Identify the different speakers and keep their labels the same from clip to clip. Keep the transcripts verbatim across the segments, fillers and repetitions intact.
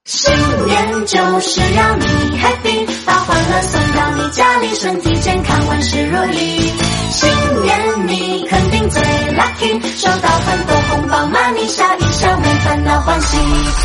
Speaker 1: 新年就是要你 happy， 把欢乐送到你家里，身体健康，万事如意。新年你肯定最 lucky， 收到很多红包 money， 笑一笑没烦恼欢喜。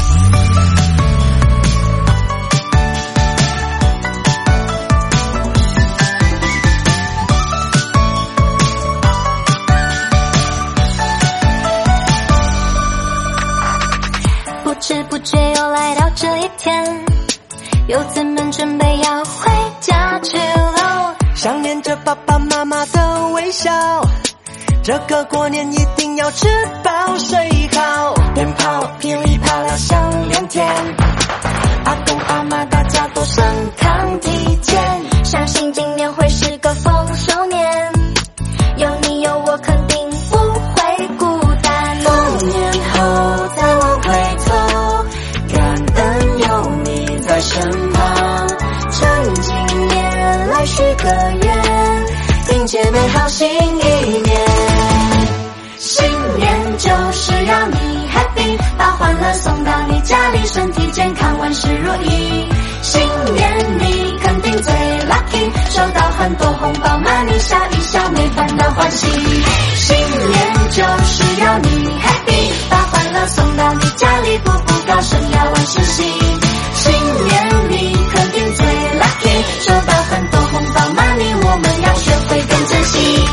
Speaker 1: 不知不觉又来到这一天，游子们准备要回家去喽。
Speaker 2: 想念着爸爸妈妈的微笑，这个过年一定要吃饱睡好。鞭炮噼里啪啦响连天，阿公阿妈大家都身康体健，
Speaker 1: 相信今年会是个丰收年，有你有我肯定不会孤单。
Speaker 2: 多年后再往回头，感恩有你在身旁，
Speaker 1: 趁今年来许个愿，
Speaker 2: 迎接美好新一年。
Speaker 1: 新年就是要你 happy， 把欢乐送到你家里，身体健康，万事如意。新年你肯定最 lucky， 收到很多红包 money， 笑一笑没烦恼欢喜。新年就是要你 happy， 把欢乐送到你家里，步步高升要万事兴。新年你肯定最 lucky， 收到很多红包 money， 我们要学会更珍惜。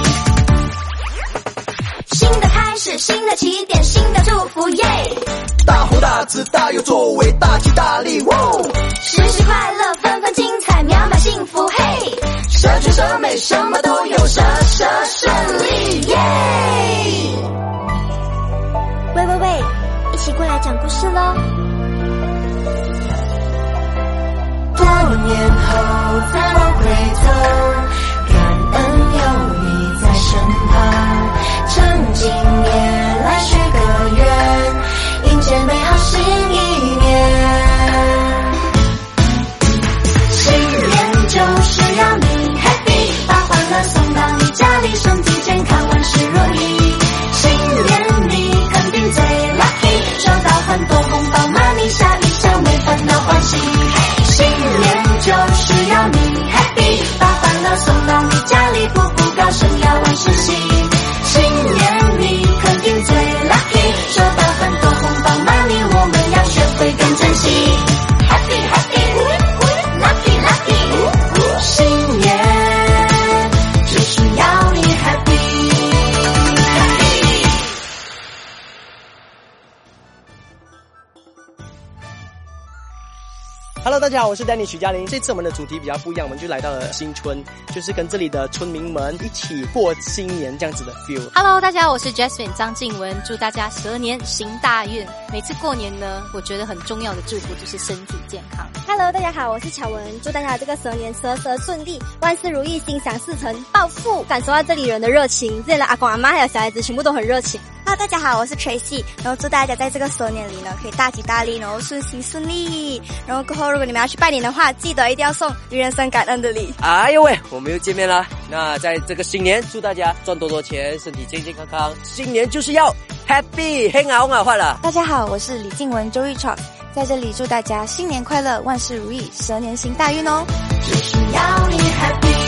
Speaker 1: 新的开始，新的起点，新的祝福耶！
Speaker 2: 大红大紫大有作为，大吉大利，哇！
Speaker 1: 时时快乐，纷纷精彩，秒秒幸福，嘿！
Speaker 2: 十全十美，什么都有，十十顺利，耶！
Speaker 1: 喂喂喂，一起过来讲故事喽！
Speaker 2: 多年后再往回头，感恩有你在身旁，趁今年来许个愿，迎接美好新一年。
Speaker 1: 新年就是要你 happy， 把欢乐送到你家里，身体健康，万事如意。新年你肯定最 lucky， 收到很多红包 money， 笑一笑没烦恼欢喜。新年就是要你 happy， 把欢乐送到你家里，步步高升要万事兴。新年你肯定最 lucky， 收到很多红包 money， 我们要学会更珍惜。Happy happy lucky lucky， 新年就是要你 happy happy。
Speaker 3: Hello， 大家好，我是 Danny 许嘉玲。这次我们的主题比较不一样，我们就来到了新春，就是跟这里的村民们一起过新年这样子的 feel。
Speaker 4: Hello， 大家好，我是 Jasmine 张静雯，祝大家蛇年行大运。每次过年呢，我觉得很重要的祝福就是身体健康。
Speaker 5: Hello， 大家好，我是巧文，祝大家这个蛇年蛇蛇顺利，万事如意，心想事成，暴富。感受到这里人的热情，这里的阿公阿妈还有小孩子全部都很热情。
Speaker 6: Hello， 大家好，我是 Tracy， 然后祝大家在这个蛇年里呢，可以大吉大利，然后顺心顺利。然后过后，如果你们要去拜年的话，记得一定要送与人生感恩的礼。
Speaker 3: 哎呦喂，我们又见面了。那在这个新年，祝大家赚多多钱，身体健健康康。新年就是要 happy， 很好啊，快了。
Speaker 6: 大家好，我是李静雯 Joey Chok， 在这里祝大家新年快乐，万事如意，蛇年行大运哦。
Speaker 1: 就是要你 happy。